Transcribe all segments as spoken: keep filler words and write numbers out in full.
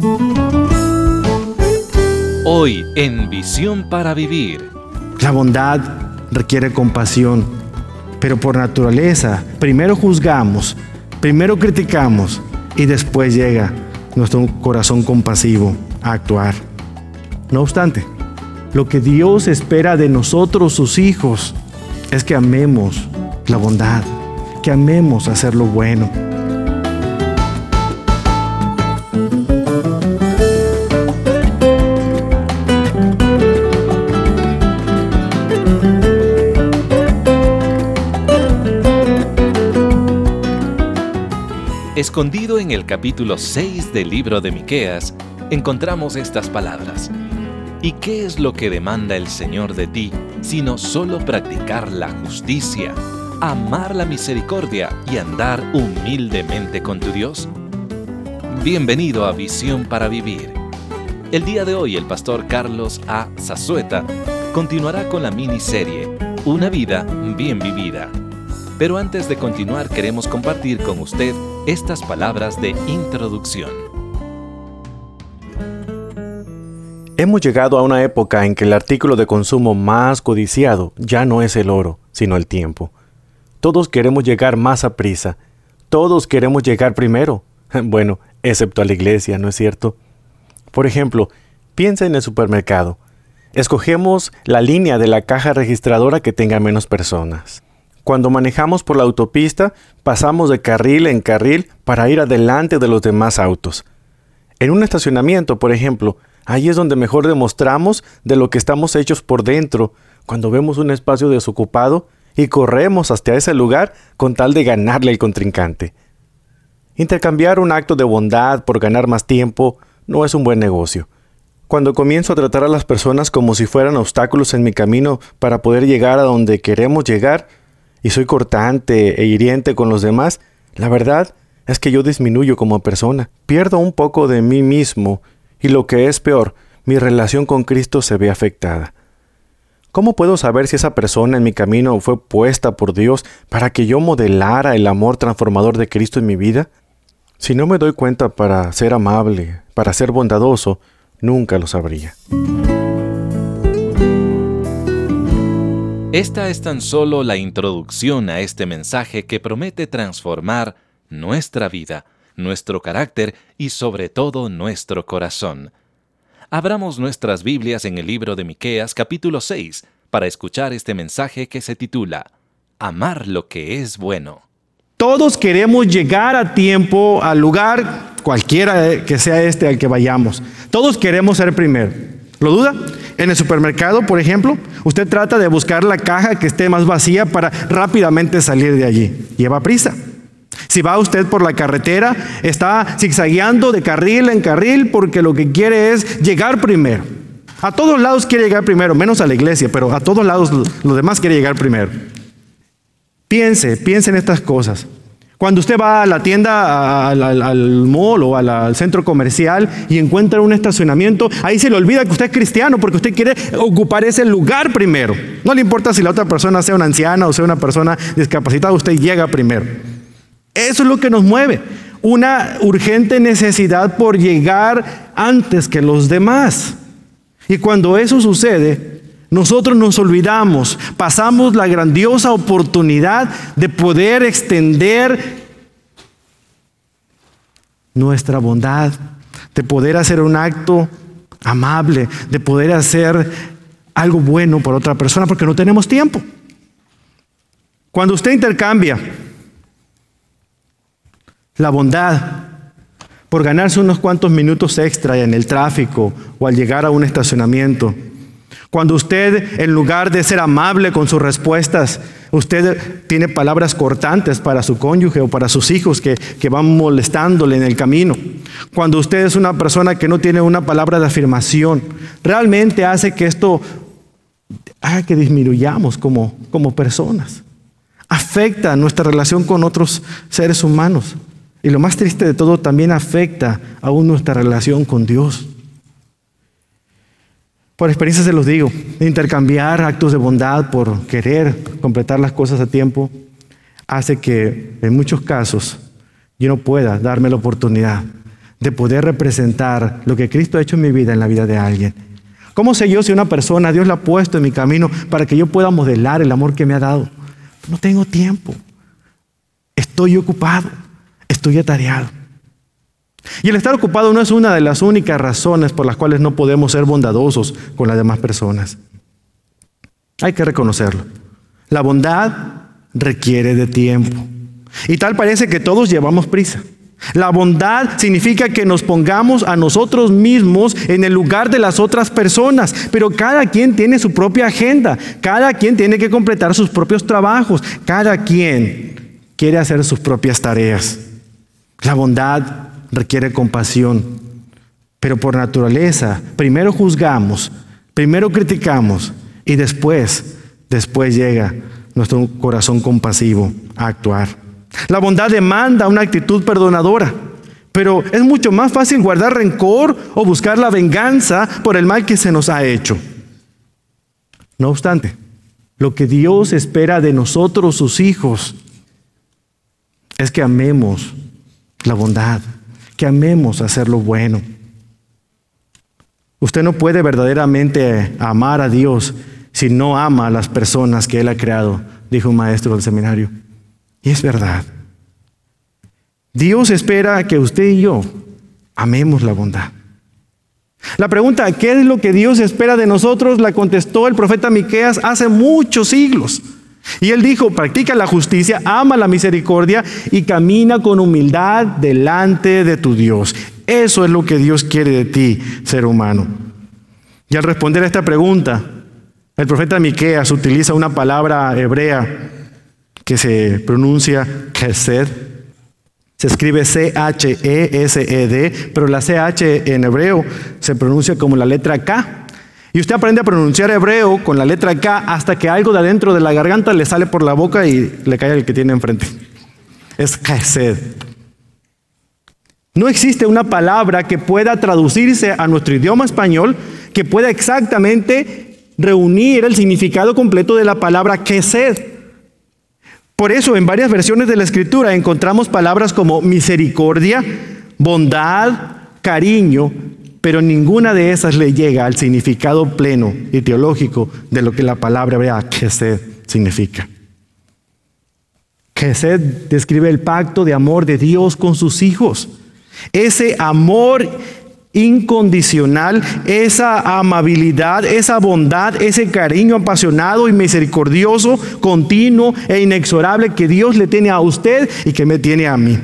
Hoy en Visión para Vivir. La bondad requiere compasión, pero por naturaleza, primero juzgamos, primero criticamos y después llega nuestro corazón compasivo a actuar. No obstante, lo que Dios espera de nosotros, sus hijos, es que amemos la bondad, que amemos hacer lo bueno. Escondido en el capítulo seis del libro de Miqueas, encontramos estas palabras. ¿Y qué es lo que demanda el Señor de ti, sino solo practicar la justicia, amar la misericordia y andar humildemente con tu Dios? Bienvenido a Visión para Vivir. El día de hoy el pastor Carlos A. Zazueta continuará con la miniserie Una vida bien vivida. Pero antes de continuar queremos compartir con usted estas palabras de introducción. Hemos llegado a una época en que el artículo de consumo más codiciado ya no es el oro, sino el tiempo. Todos queremos llegar más a prisa. Todos queremos llegar primero. Bueno, excepto a la iglesia, ¿no es cierto? Por ejemplo, piensa en el supermercado. Escogemos la línea de la caja registradora que tenga menos personas. Cuando manejamos por la autopista, pasamos de carril en carril para ir adelante de los demás autos. En un estacionamiento, por ejemplo, ahí es donde mejor demostramos de lo que estamos hechos por dentro, cuando vemos un espacio desocupado y corremos hasta ese lugar con tal de ganarle al contrincante. Intercambiar un acto de bondad por ganar más tiempo no es un buen negocio. Cuando comienzo a tratar a las personas como si fueran obstáculos en mi camino para poder llegar a donde queremos llegar, y soy cortante e hiriente con los demás, la verdad es que yo disminuyo como persona. Pierdo un poco de mí mismo y lo que es peor, mi relación con Cristo se ve afectada. ¿Cómo puedo saber si esa persona en mi camino fue puesta por Dios para que yo modelara el amor transformador de Cristo en mi vida? Si no me doy cuenta para ser amable, para ser bondadoso, nunca lo sabría. Esta es tan solo la introducción a este mensaje que promete transformar nuestra vida, nuestro carácter y sobre todo nuestro corazón. Abramos nuestras Biblias en el libro de Miqueas capítulo seis para escuchar este mensaje que se titula Amar lo que es bueno. Todos queremos llegar a tiempo al lugar, cualquiera que sea este al que vayamos. Todos queremos ser primero. ¿Lo duda? En el supermercado, por ejemplo, usted trata de buscar la caja que esté más vacía para rápidamente salir de allí. Lleva prisa. Si va usted por la carretera, está zigzagueando de carril en carril porque lo que quiere es llegar primero. A todos lados quiere llegar primero, menos a la iglesia, pero a todos lados lo demás quiere llegar primero. Piense, piense en estas cosas. Cuando usted va a la tienda, al, al, al mall o al, al centro comercial y encuentra un estacionamiento, ahí se le olvida que usted es cristiano porque usted quiere ocupar ese lugar primero. No le importa si la otra persona sea una anciana o sea una persona discapacitada, usted llega primero. Eso es lo que nos mueve, una urgente necesidad por llegar antes que los demás. Y cuando eso sucede, nosotros nos olvidamos, pasamos la grandiosa oportunidad de poder extender nuestra bondad, de poder hacer un acto amable, de poder hacer algo bueno por otra persona, porque no tenemos tiempo. Cuando usted intercambia la bondad por ganarse unos cuantos minutos extra en el tráfico o al llegar a un estacionamiento, cuando usted, en lugar de ser amable con sus respuestas, usted tiene palabras cortantes para su cónyuge o para sus hijos que, que van molestándole en el camino. Cuando usted es una persona que no tiene una palabra de afirmación, realmente hace que esto haga que disminuyamos como, como personas. Afecta nuestra relación con otros seres humanos. Y lo más triste de todo, también afecta aún nuestra relación con Dios. Por experiencia se los digo, intercambiar actos de bondad por querer completar las cosas a tiempo hace que en muchos casos yo no pueda darme la oportunidad de poder representar lo que Cristo ha hecho en mi vida, en la vida de alguien? ¿Cómo sé yo si una persona Dios la ha puesto en mi camino para que yo pueda modelar el amor que me ha dado? No tengo tiempo. Estoy ocupado. Estoy atareado. Y el estar ocupado no es una de las únicas razones por las cuales no podemos ser bondadosos con las demás personas. Hay que reconocerlo. La bondad requiere de tiempo. Y tal parece que todos llevamos prisa. La bondad significa que nos pongamos a nosotros mismos en el lugar de las otras personas, pero cada quien tiene su propia agenda, cada quien tiene que completar sus propios trabajos, cada quien quiere hacer sus propias tareas. La bondad requiere compasión, pero por naturaleza, primero juzgamos, primero criticamos y después, después llega nuestro corazón compasivo a actuar. La bondad demanda una actitud perdonadora, pero es mucho más fácil guardar rencor o buscar la venganza por el mal que se nos ha hecho. No obstante, lo que Dios espera de nosotros, sus hijos, es que amemos la bondad, que amemos hacer lo bueno. Usted no puede verdaderamente amar a Dios si no ama a las personas que Él ha creado, dijo un maestro del seminario. Y es verdad. Dios espera que usted y yo amemos la bondad. La pregunta, ¿qué es lo que Dios espera de nosotros?, la contestó el profeta Miqueas hace muchos siglos. Y él dijo: practica la justicia, ama la misericordia y camina con humildad delante de tu Dios. Eso es lo que Dios quiere de ti, ser humano. Y al responder a esta pregunta, el profeta Miqueas utiliza una palabra hebrea que se pronuncia chesed. Se escribe C H E S E D, pero la C H en hebreo se pronuncia como la letra K. Y usted aprende a pronunciar hebreo con la letra K hasta que algo de adentro de la garganta le sale por la boca y le cae al que tiene enfrente. Es chesed. No existe una palabra que pueda traducirse a nuestro idioma español que pueda exactamente reunir el significado completo de la palabra chesed. Por eso, en varias versiones de la Escritura encontramos palabras como misericordia, bondad, cariño, pero ninguna de esas le llega al significado pleno y teológico de lo que la palabra hebrea chesed significa. Chesed describe el pacto de amor de Dios con sus hijos. Ese amor incondicional, esa amabilidad, esa bondad, ese cariño apasionado y misericordioso, continuo e inexorable que Dios le tiene a usted y que me tiene a mí.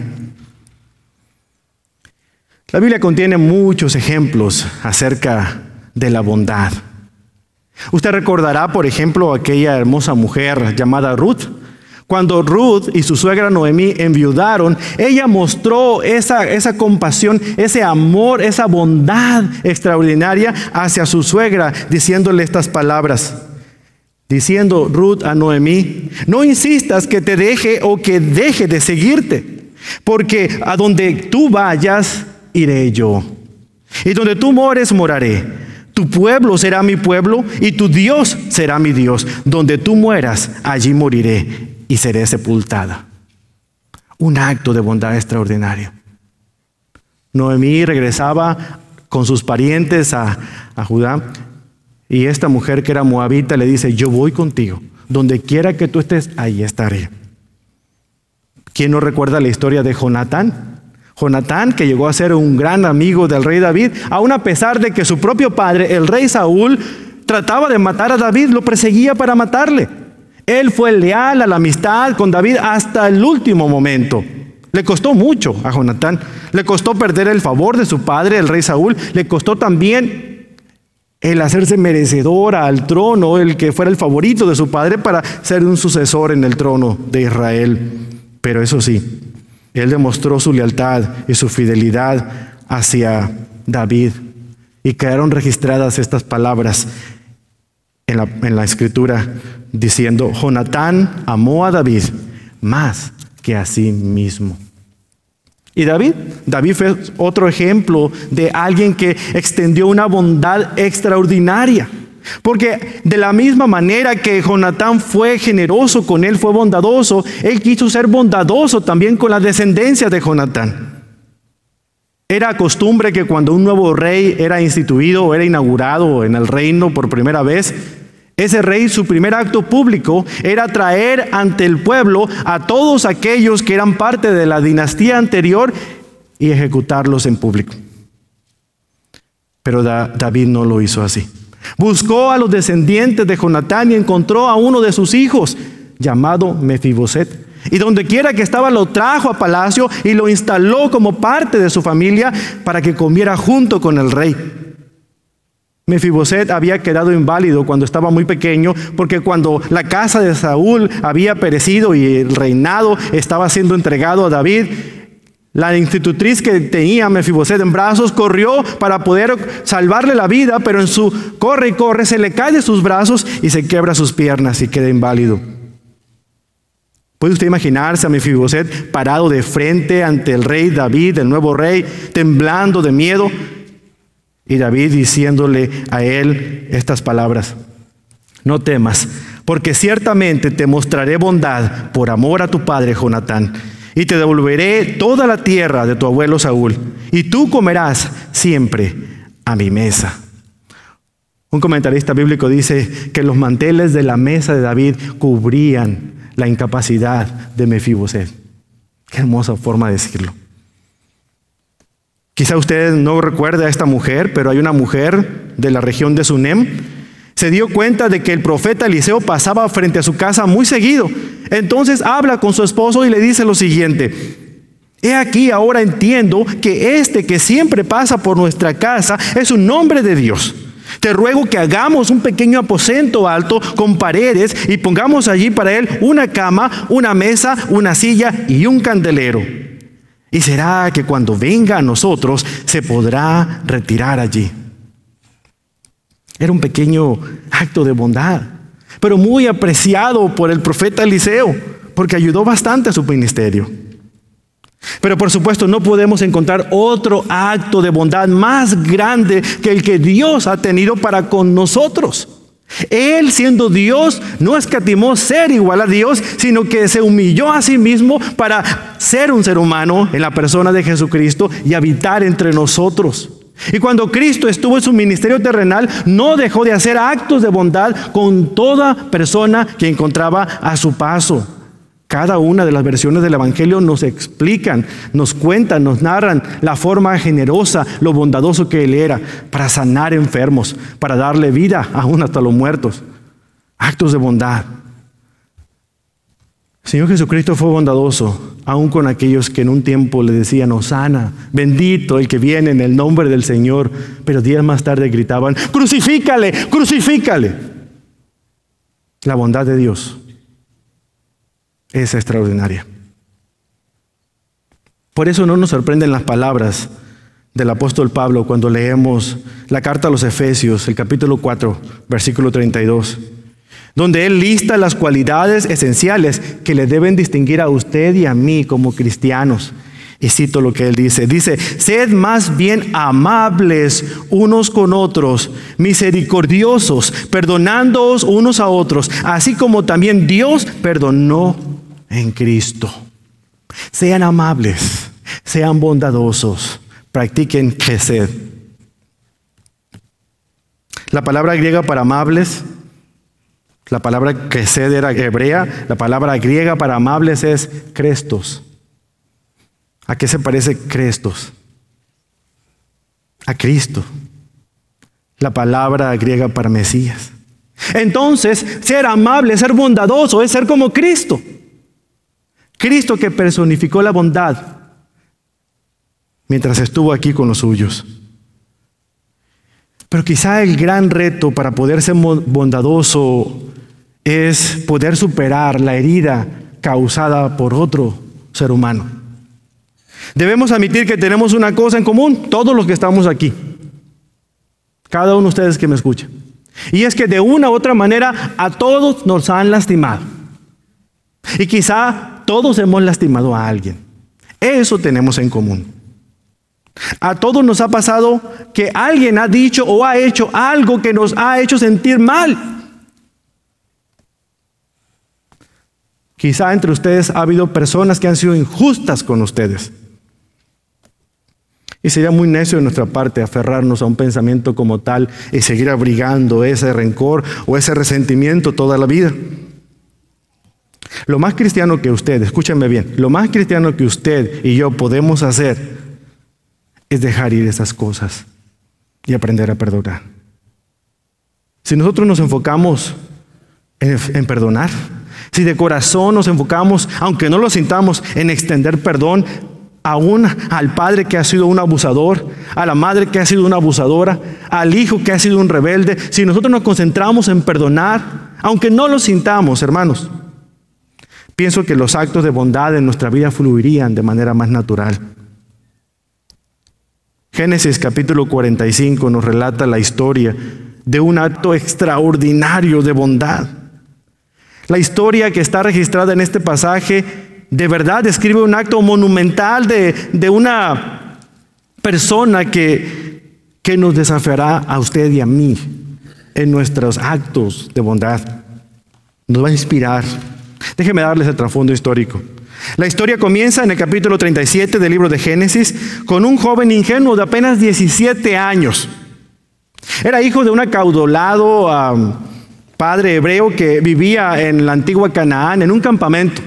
La Biblia contiene muchos ejemplos acerca de la bondad. Usted recordará, por ejemplo, aquella hermosa mujer llamada Ruth. Cuando Ruth y su suegra Noemí enviudaron, ella mostró esa, esa compasión, ese amor, esa bondad extraordinaria hacia su suegra, diciéndole estas palabras. Diciendo Ruth a Noemí: no insistas que te deje o que deje de seguirte, porque a donde tú vayas, iré yo. Y donde tú mores, moraré. Tu pueblo será mi pueblo y tu Dios será mi Dios. Donde tú mueras, allí moriré y seré sepultada. Un acto de bondad extraordinario. Noemí regresaba con sus parientes a, a Judá, y esta mujer que era moabita le dice: yo voy contigo, donde quiera que tú estés, ahí estaré. ¿Quién no recuerda la historia de Jonatán? Jonatán, que llegó a ser un gran amigo del rey David, aun a pesar de que su propio padre, el rey Saúl, trataba de matar a David, lo perseguía para matarle. Él fue leal a la amistad con David hasta el último momento. Le costó mucho a Jonatán. Le costó perder el favor de su padre, el rey Saúl. Le costó también el hacerse merecedor al trono, el que fuera el favorito de su padre para ser un sucesor en el trono de Israel. Pero eso sí, él demostró su lealtad y su fidelidad hacia David. Y quedaron registradas estas palabras en la, en la escritura, diciendo: Jonatán amó a David más que a sí mismo. Y David, David fue otro ejemplo de alguien que extendió una bondad extraordinaria. Porque de la misma manera que Jonatán fue generoso con él, fue bondadoso, él quiso ser bondadoso también con la descendencia de Jonatán. Era costumbre que cuando un nuevo rey era instituido o era inaugurado en el reino por primera vez, ese rey, su primer acto público era traer ante el pueblo a todos aquellos que eran parte de la dinastía anterior y ejecutarlos en público. Pero Da- David no lo hizo así. Buscó a los descendientes de Jonatán y encontró a uno de sus hijos, llamado Mefiboset. Y donde quiera que estaba lo trajo a palacio y lo instaló como parte de su familia para que comiera junto con el rey. Mefiboset había quedado inválido cuando estaba muy pequeño, porque cuando la casa de Saúl había perecido y el reinado estaba siendo entregado a David, la institutriz que tenía Mefiboset en brazos corrió para poder salvarle la vida, pero en su corre y corre se le cae de sus brazos y se quiebra sus piernas y queda inválido. ¿Puede usted imaginarse a Mefiboset parado de frente ante el rey David, el nuevo rey, temblando de miedo? Y David diciéndole a él estas palabras: no temas, porque ciertamente te mostraré bondad por amor a tu padre Jonatán, y te devolveré toda la tierra de tu abuelo Saúl, y tú comerás siempre a mi mesa. Un comentarista bíblico dice que los manteles de la mesa de David cubrían la incapacidad de Mefiboset. Qué hermosa forma de decirlo. Quizá usted no recuerde a esta mujer, pero hay una mujer de la región de Sunem. Se dio cuenta de que el profeta Eliseo pasaba frente a su casa muy seguido. Entonces habla con su esposo y le dice lo siguiente: he aquí, ahora entiendo que este que siempre pasa por nuestra casa es un hombre de Dios. Te ruego que hagamos un pequeño aposento alto con paredes y pongamos allí para él una cama, una mesa, una silla y un candelero. Y será que cuando venga a nosotros se podrá retirar allí. Era un pequeño acto de bondad, pero muy apreciado por el profeta Eliseo, porque ayudó bastante a su ministerio. Pero por supuesto no podemos encontrar otro acto de bondad más grande que el que Dios ha tenido para con nosotros. Él, siendo Dios, no escatimó ser igual a Dios, sino que se humilló a sí mismo para ser un ser humano en la persona de Jesucristo y habitar entre nosotros. Y cuando Cristo estuvo en su ministerio terrenal, no dejó de hacer actos de bondad con toda persona que encontraba a su paso. Cada una de las versiones del Evangelio nos explican, nos cuentan, nos narran la forma generosa, lo bondadoso que Él era para sanar enfermos, para darle vida aún hasta los muertos. Actos de bondad. El Señor Jesucristo fue bondadoso, aún con aquellos que en un tiempo le decían: Hosana, bendito el que viene en el nombre del Señor. Pero días más tarde gritaban: crucifícale, crucifícale. La bondad de Dios es extraordinaria. Por eso no nos sorprenden las palabras del apóstol Pablo cuando leemos la carta a los Efesios, el capítulo cuatro, versículo treinta y dos, donde él lista las cualidades esenciales que le deben distinguir a usted y a mí como cristianos. Y cito lo que él dice. Dice: sed más bien amables unos con otros, misericordiosos, perdonándoos unos a otros, así como también Dios perdonó en Cristo. Sean amables, sean bondadosos, practiquen chesed. La palabra griega para amables, la palabra chesed era hebrea, la palabra griega para amables es Crestos. ¿A qué se parece Crestos? A Cristo. La palabra griega para Mesías. Entonces, ser amable, ser bondadoso es ser como Cristo. Cristo que personificó la bondad mientras estuvo aquí con los suyos. Pero quizá el gran reto para poder ser bondadoso es poder superar la herida causada por otro ser humano. Debemos admitir que tenemos una cosa en común, todos los que estamos aquí, cada uno de ustedes que me escucha, y es que de una u otra manera a todos nos han lastimado. Y quizá todos hemos lastimado a alguien. Eso tenemos en común. A todos nos ha pasado que alguien ha dicho o ha hecho algo que nos ha hecho sentir mal. Quizá entre ustedes ha habido personas que han sido injustas con ustedes. Y sería muy necio de nuestra parte aferrarnos a un pensamiento como tal y seguir abrigando ese rencor o ese resentimiento toda la vida. Lo más cristiano que usted, escúchenme bien, lo más cristiano que usted y yo podemos hacer es dejar ir esas cosas y aprender a perdonar. Si nosotros nos enfocamos en, en perdonar, si de corazón nos enfocamos, aunque no lo sintamos, en extender perdón, aún al padre que ha sido un abusador, a la madre que ha sido una abusadora, al hijo que ha sido un rebelde, si nosotros nos concentramos en perdonar, aunque no lo sintamos, hermanos, pienso que los actos de bondad en nuestra vida fluirían de manera más natural. Génesis capítulo cuarenta y cinco nos relata la historia de un acto extraordinario de bondad. La historia que está registrada en este pasaje de verdad describe un acto monumental de, de una persona que, que nos desafiará a usted y a mí en nuestros actos de bondad. Nos va a inspirar. Déjeme darles el trasfondo histórico. La historia comienza en el capítulo treinta y siete del libro de Génesis con un joven ingenuo de apenas diecisiete años. Era hijo de un acaudalado um, padre hebreo que vivía en la antigua Canaán, en un campamento.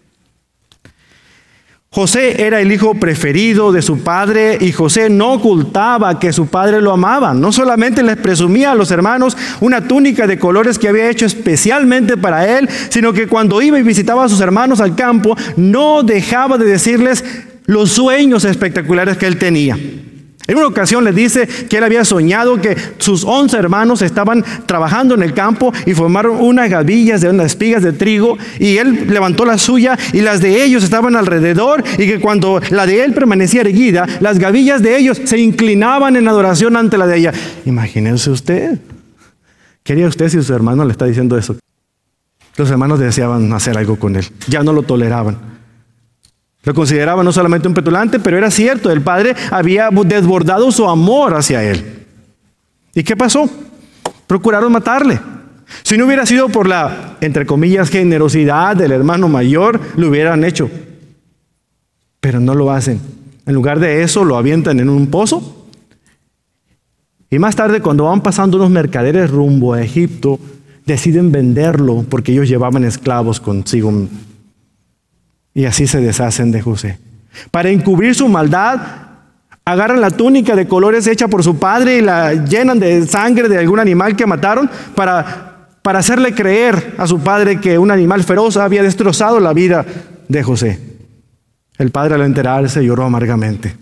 José era el hijo preferido de su padre y José no ocultaba que su padre lo amaba. No solamente les presumía a los hermanos una túnica de colores que había hecho especialmente para él, sino que cuando iba y visitaba a sus hermanos al campo, no dejaba de decirles los sueños espectaculares que él tenía. En una ocasión les dice que él había soñado que sus once hermanos estaban trabajando en el campo y formaron unas gavillas de unas espigas de trigo, y él levantó la suya y las de ellos estaban alrededor, y que cuando la de él permanecía erguida, las gavillas de ellos se inclinaban en adoración ante la de ella. Imagínense usted. ¿Qué haría usted si su hermano le está diciendo eso? Los hermanos deseaban hacer algo con él, ya no lo toleraban. Lo consideraba no solamente un petulante, pero era cierto, el padre había desbordado su amor hacia él. ¿Y qué pasó? Procuraron matarle. Si no hubiera sido por la, entre comillas, generosidad del hermano mayor, lo hubieran hecho. Pero no lo hacen. En lugar de eso, lo avientan en un pozo. Y más tarde, cuando van pasando unos mercaderes rumbo a Egipto, deciden venderlo porque ellos llevaban esclavos consigo. Y así se deshacen de José. Para encubrir su maldad, agarran la túnica de colores hecha por su padre y la llenan de sangre de algún animal que mataron para, para hacerle creer a su padre que un animal feroz había destrozado la vida de José. El padre, al enterarse, lloró amargamente.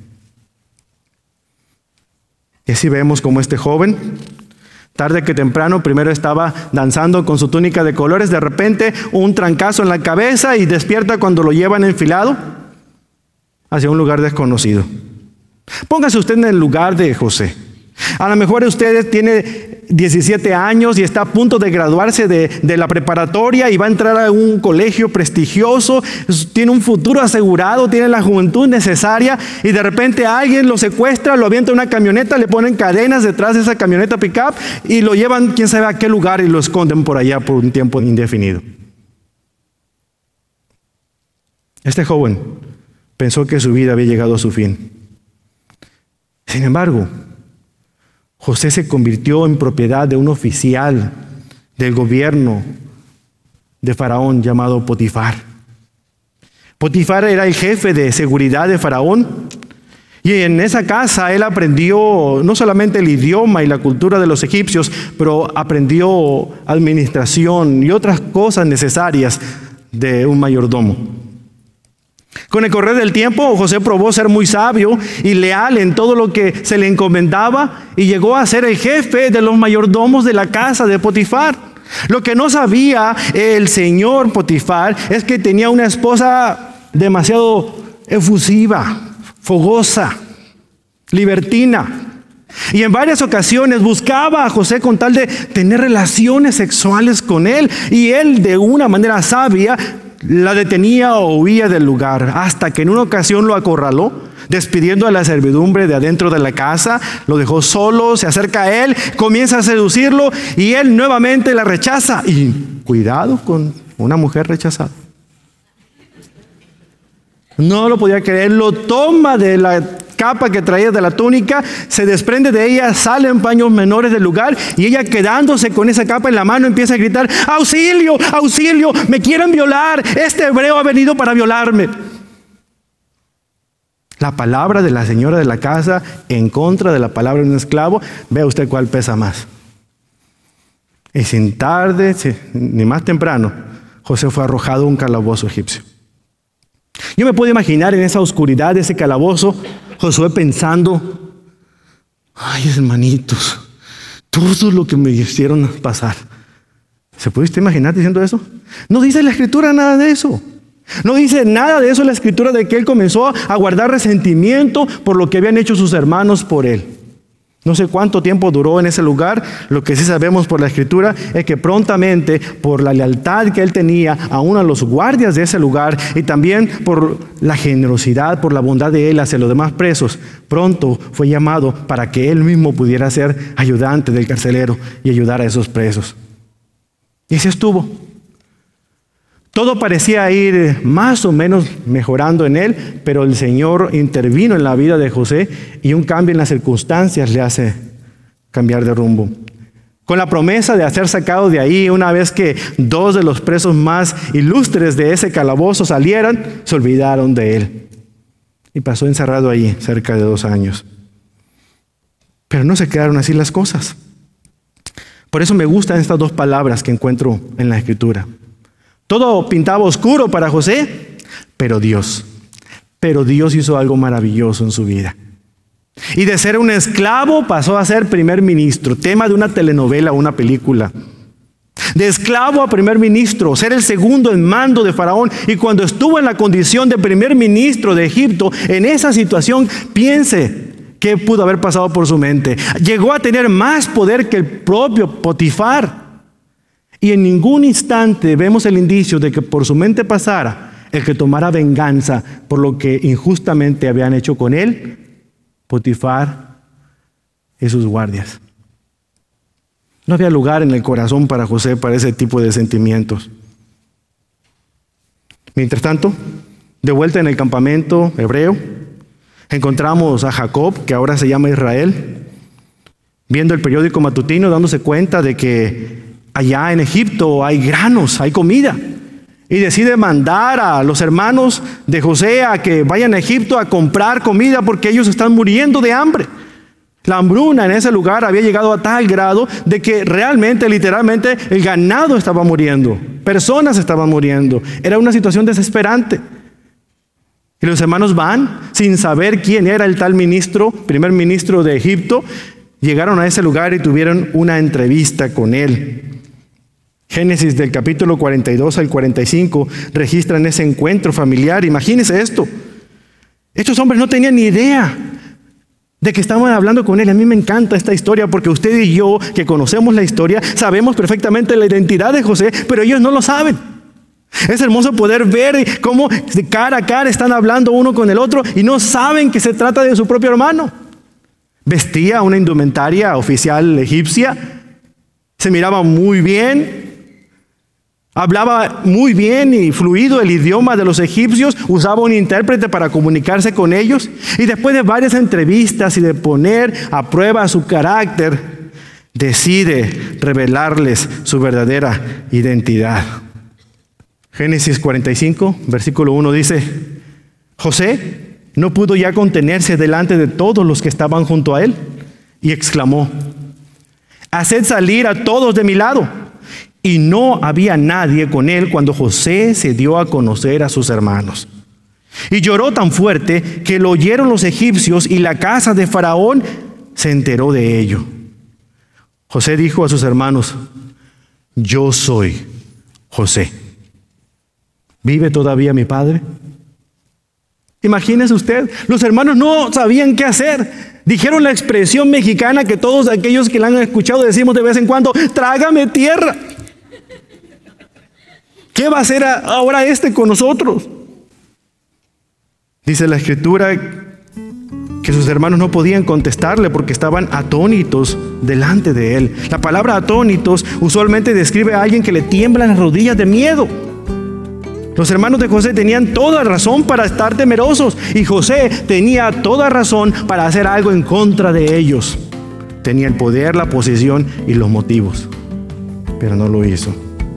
Y así vemos como este joven, tarde que temprano, primero estaba danzando con su túnica de colores, de repente un trancazo en la cabeza y despierta cuando lo llevan enfilado hacia un lugar desconocido. Póngase usted en el lugar de José. A lo mejor usted tiene diecisiete años y está a punto de graduarse de, de la preparatoria y va a entrar a un colegio prestigioso, tiene un futuro asegurado, tiene la juventud necesaria, y de repente alguien lo secuestra, lo avienta en una camioneta, le ponen cadenas detrás de esa camioneta pick-up y lo llevan quién sabe a qué lugar y lo esconden por allá por un tiempo indefinido. Este joven pensó que su vida había llegado a su fin. Sin embargo, José se convirtió en propiedad de un oficial del gobierno de Faraón llamado Potifar. Potifar era el jefe de seguridad de Faraón, y en esa casa él aprendió no solamente el idioma y la cultura de los egipcios, pero aprendió administración y otras cosas necesarias de un mayordomo. Con el correr del tiempo, José probó ser muy sabio y leal en todo lo que se le encomendaba, y llegó a ser el jefe de los mayordomos de la casa de Potifar. Lo que no sabía el señor Potifar es que tenía una esposa demasiado efusiva, fogosa, libertina. Y en varias ocasiones buscaba a José con tal de tener relaciones sexuales con él, y él, de una manera sabia, la detenía o huía del lugar, hasta que en una ocasión lo acorraló, despidiendo a la servidumbre de adentro de la casa, lo dejó solo, se acerca a él, comienza a seducirlo, y él nuevamente la rechaza. Y cuidado con una mujer rechazada. No lo podía creer, lo toma de la capa que traía de la túnica, se desprende de ella, salen paños menores del lugar y ella, quedándose con esa capa en la mano, empieza a gritar: ¡auxilio, auxilio! ¡Me quieren violar! Este hebreo ha venido para violarme. La palabra de la señora de la casa en contra de la palabra de un esclavo, vea usted cuál pesa más. Y sin tarde, ni más temprano, José fue arrojado a un calabozo egipcio. Yo me puedo imaginar en esa oscuridad de ese calabozo, Josué pensando: ay, hermanitos, todo lo que me hicieron pasar. ¿Se puede usted imaginar diciendo eso? No dice la Escritura nada de eso. No dice nada de eso la Escritura, de que él comenzó a guardar resentimiento por lo que habían hecho sus hermanos por él. No sé cuánto tiempo duró en ese lugar. Lo que sí sabemos por la Escritura es que prontamente, por la lealtad que él tenía aún a los guardias de ese lugar y también por la generosidad, por la bondad de él hacia los demás presos, pronto fue llamado para que él mismo pudiera ser ayudante del carcelero y ayudar a esos presos. Y así estuvo. Todo parecía ir más o menos mejorando en él, pero el Señor intervino en la vida de José y un cambio en las circunstancias le hace cambiar de rumbo. Con la promesa de ser sacado de ahí, una vez que dos de los presos más ilustres de ese calabozo salieran, se olvidaron de él. Y pasó encerrado allí cerca de dos años. Pero no se quedaron así las cosas. Por eso me gustan estas dos palabras que encuentro en la Escritura. Todo pintaba oscuro para José, pero Dios, pero Dios hizo algo maravilloso en su vida. Y de ser un esclavo pasó a ser primer ministro, tema de una telenovela o una película. De esclavo a primer ministro, ser el segundo en mando de Faraón. Y cuando estuvo en la condición de primer ministro de Egipto, en esa situación, piense qué pudo haber pasado por su mente. Llegó a tener más poder que el propio Potifar. Y en ningún instante vemos el indicio de que por su mente pasara el que tomara venganza por lo que injustamente habían hecho con él, Potifar y sus guardias. No había lugar en el corazón para José para ese tipo de sentimientos. Mientras tanto, de vuelta en el campamento hebreo, encontramos a Jacob, que ahora se llama Israel, viendo el periódico matutino, dándose cuenta de que allá en Egipto hay granos, hay comida. Y decide mandar a los hermanos de José a que vayan a Egipto a comprar comida porque ellos están muriendo de hambre. La hambruna en ese lugar había llegado a tal grado de que realmente, literalmente, el ganado estaba muriendo. Personas estaban muriendo. Era una situación desesperante. Y los hermanos van sin saber quién era el tal ministro, primer ministro de Egipto. Llegaron a ese lugar y tuvieron una entrevista con él. Génesis del capítulo cuarenta y dos al cuarenta y cinco registran ese encuentro familiar. Imagínense esto. Estos hombres no tenían ni idea de que estaban hablando con él. A mí me encanta esta historia porque usted y yo, que conocemos la historia, sabemos perfectamente la identidad de José, pero ellos no lo saben. Es hermoso poder ver cómo de cara a cara están hablando uno con el otro y no saben que se trata de su propio hermano. Vestía una indumentaria oficial egipcia, se miraba muy bien, hablaba muy bien y fluido el idioma de los egipcios, usaba un intérprete para comunicarse con ellos, y después de varias entrevistas y de poner a prueba su carácter, decide revelarles su verdadera identidad. Génesis cuarenta y cinco, versículo uno dice: José no pudo ya contenerse delante de todos los que estaban junto a él y exclamó: haced salir a todos de mi lado. Y no había nadie con él cuando José se dio a conocer a sus hermanos. Y lloró tan fuerte que lo oyeron los egipcios y la casa de Faraón se enteró de ello. José dijo a sus hermanos: yo soy José. ¿Vive todavía mi padre? Imagínese usted, los hermanos no sabían qué hacer. Dijeron la expresión mexicana que todos aquellos que la han escuchado decimos de vez en cuando: trágame tierra. ¿Qué va a hacer ahora este con nosotros? Dice la Escritura que sus hermanos no podían contestarle porque estaban atónitos delante de él. La palabra atónitos usualmente describe a alguien que le tiemblan las rodillas de miedo. Los hermanos de José tenían toda razón para estar temerosos y José tenía toda razón para hacer algo en contra de ellos. Tenía el poder, la posición y los motivos, pero no lo hizo.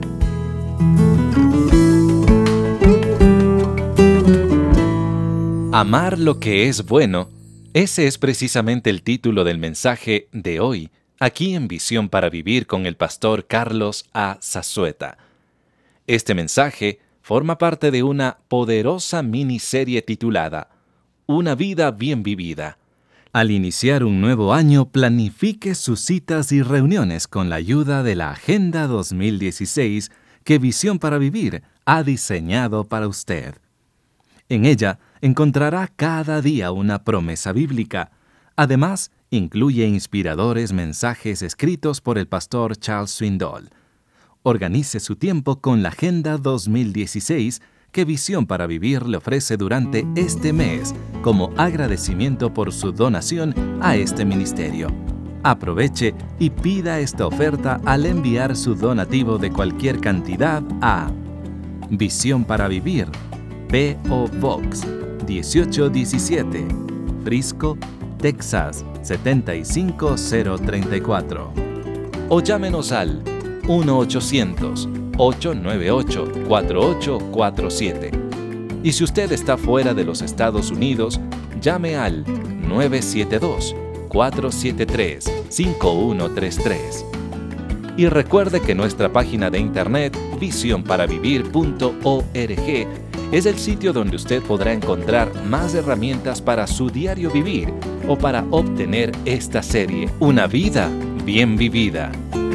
Amar lo que es bueno, ese es precisamente el título del mensaje de hoy, aquí en Visión para Vivir con el pastor Carlos A. Zazueta. Este mensaje forma parte de una poderosa miniserie titulada Una vida bien vivida. Al iniciar un nuevo año, planifique sus citas y reuniones con la ayuda de la Agenda dos mil dieciséis que Visión para Vivir ha diseñado para usted. En ella encontrará cada día una promesa bíblica. Además, incluye inspiradores mensajes escritos por el pastor Charles Swindoll. Organice su tiempo con la Agenda dos mil dieciséis que Visión para Vivir le ofrece durante este mes como agradecimiento por su donación a este ministerio. Aproveche y pida esta oferta al enviar su donativo de cualquier cantidad a Visión para Vivir, P O Box dieciocho diecisiete, Frisco, Texas setenta y cinco cero treinta y cuatro. O llámenos al uno ochocientos, ocho nueve ocho, cuatro ocho cuatro siete. Y si usted está fuera de los Estados Unidos, llame al nueve siete dos, cuatro siete tres, cinco uno tres tres. Y recuerde que nuestra página de internet, visión para vivir punto org, es el sitio donde usted podrá encontrar más herramientas para su diario vivir o para obtener esta serie, Una vida bien vivida.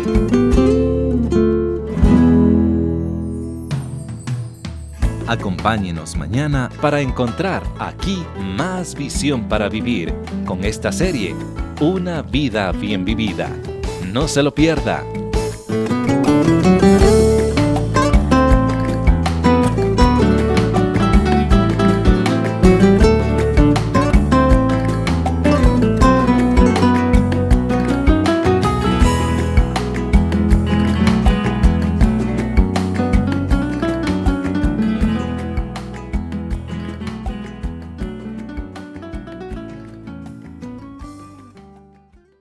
Acompáñenos mañana para encontrar aquí más visión para vivir con esta serie, Una vida bien vivida. No se lo pierda.